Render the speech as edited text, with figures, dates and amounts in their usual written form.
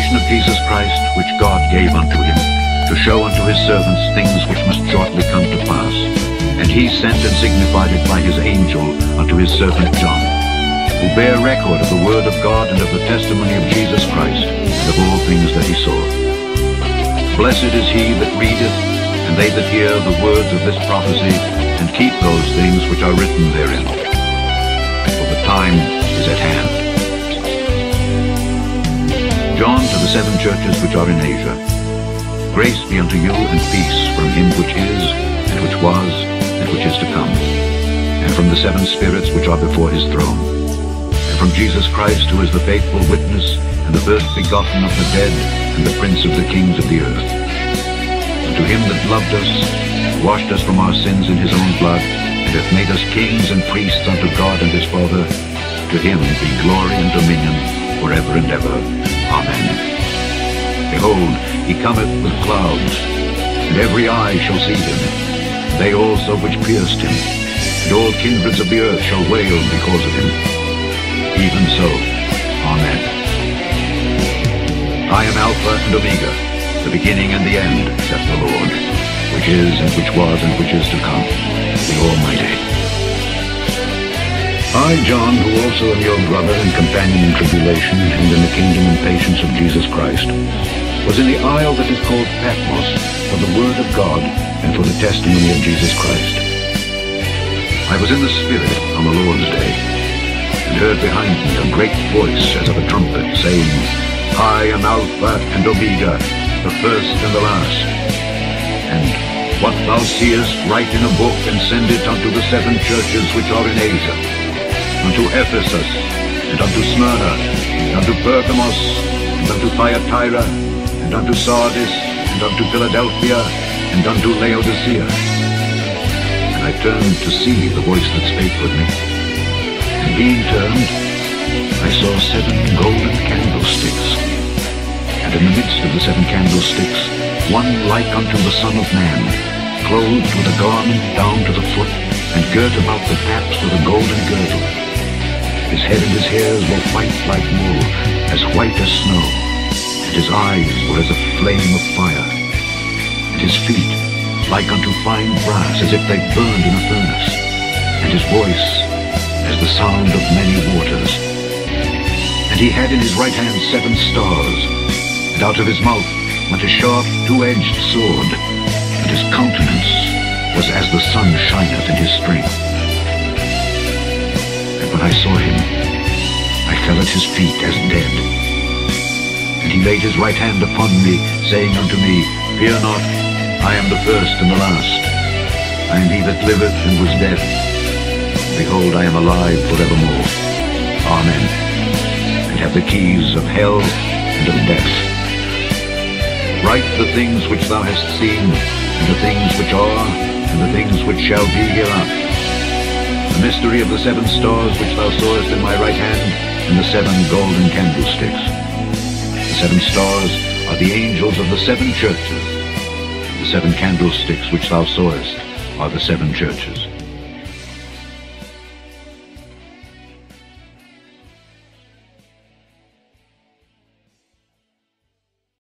revelation of Jesus Christ, which God gave unto him, to show unto his servants things which must shortly come to pass. And he sent and signified it by his angel unto his servant John, who bare record of the word of God and of the testimony of Jesus Christ, and of all things that he saw. Blessed is he that readeth, and they that hear the words of this prophecy, and keep those things which are written therein. For the time is at hand. John to the 7 churches which are in Asia. Grace be unto you and peace from him which is, and which was, and which is to come, and from the 7 spirits which are before his throne, and from Jesus Christ, who is the faithful witness, and the first begotten of the dead, and the prince of the kings of the earth. And to him that loved us, washed us from our sins in his own blood, and hath made us kings and priests unto God and his Father, to him be glory and dominion forever and ever. Amen. Behold, he cometh with clouds, and every eye shall see him, they also which pierced him, and all kindreds of the earth shall wail because of him. Even so, Amen. I am Alpha and Omega, the beginning and the end, saith the Lord, which is, and which was, and which is to come, the Almighty. I, John, who also am your brother and companion in tribulation, and in the kingdom and patience of Jesus Christ, was in the isle that is called Patmos, for the word of God, and for the testimony of Jesus Christ. I was in the Spirit on the Lord's day, and heard behind me a great voice as of a trumpet, saying, I am Alpha and Omega, the first and the last. And what thou seest, write in a book, and send it unto the 7 churches which are in Asia, unto Ephesus, and unto Smyrna, and unto Pergamos, and unto Thyatira, and unto Sardis, and unto Philadelphia, and unto Laodicea. And I turned to see the voice that spake with me. And being turned, I saw 7 golden candlesticks. And in the midst of the 7 candlesticks, one like unto the Son of Man, clothed with a garment down to the foot, and girt about the paps with a golden girdle. His head and his hairs were white like wool, as white as snow, and his eyes were as a flame of fire, and his feet like unto fine brass, as if they burned in a furnace, and his voice as the sound of many waters. And he had in his right hand 7 stars, and out of his mouth went a sharp 2-edged sword, and his countenance was as the sun shineth in his strength. And when I saw him, I fell at his feet as dead. And he laid his right hand upon me, saying unto me, Fear not, I am the first and the last. I am he that liveth and was dead. And behold, I am alive forevermore. Amen. And have the keys of hell and of death. Write the things which thou hast seen, and the things which are, and the things which shall be hereafter. The mystery of the 7 stars which thou sawest in my right hand, and the 7 golden candlesticks. The 7 stars are the angels of the 7 churches. The 7 candlesticks which thou sawest are the 7 churches.